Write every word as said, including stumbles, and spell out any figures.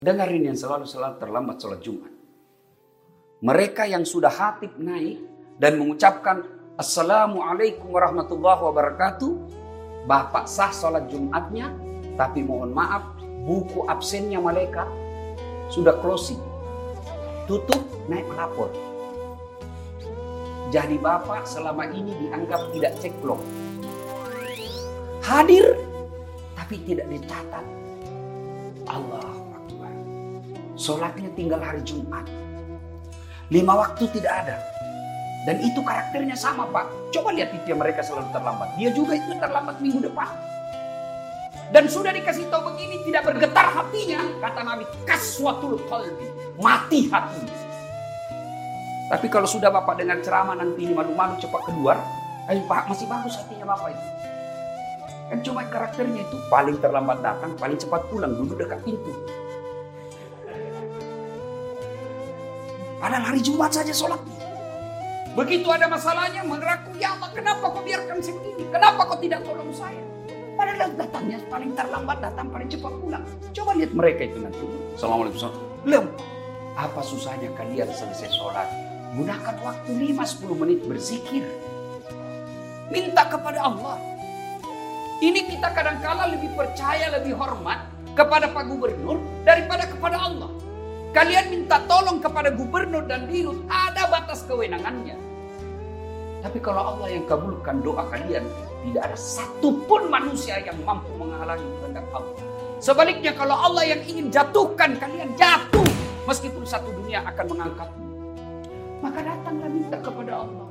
Dengarin yang selalu selalu terlambat sholat Jumat. Mereka yang sudah hatib naik dan mengucapkan Assalamualaikum warahmatullahi wabarakatuh. Bapak sah sholat Jumatnya, tapi mohon maaf, buku absennya malaikat sudah closing. Tutup, naik melapor. Jadi bapak selama ini dianggap tidak ceklok. Hadir, tapi tidak dicatat. Allahu Akbar. Sholatnya tinggal hari Jumat. Lima waktu tidak ada. Dan itu karakternya sama Pak. Coba lihat itu yang mereka selalu terlambat. Dia juga itu terlambat minggu depan. Dan sudah dikasih tahu begini, tidak bergetar hatinya. Kata Nabi, kaswatul qalbi. Mati hatinya. Tapi kalau sudah Bapak dengan ceramah nanti ini malu-malu cepat keluar. Ayo Pak, masih bagus hatinya Bapak itu. Kan cuma karakternya itu paling terlambat datang, paling cepat pulang, duduk dekat pintu. Padahal hari Jumat saja sholat. Begitu ada masalahnya mengaku, ya Allah kenapa kau biarkan saya begini? Kenapa kau tidak tolong saya? Padahal datangnya paling terlambat, datang paling cepat pulang. Coba lihat mereka itu nanti. Assalamualaikum. Belum. Apa susahnya kalian selesai sholat? Gunakan waktu lima sampai sepuluh menit berzikir. Minta kepada Allah. Ini kita kadang-kala lebih percaya, lebih hormat kepada Pak Gubernur daripada kepada Allah. Kalian minta tolong kepada gubernur dan dirut, ada batas kewenangannya. Tapi kalau Allah yang kabulkan doa kalian, tidak ada satupun manusia yang mampu menghalangi kehendak Allah. Sebaliknya kalau Allah yang ingin jatuhkan, kalian jatuh. Meskipun satu dunia akan mengangkatmu. Maka datanglah minta kepada Allah.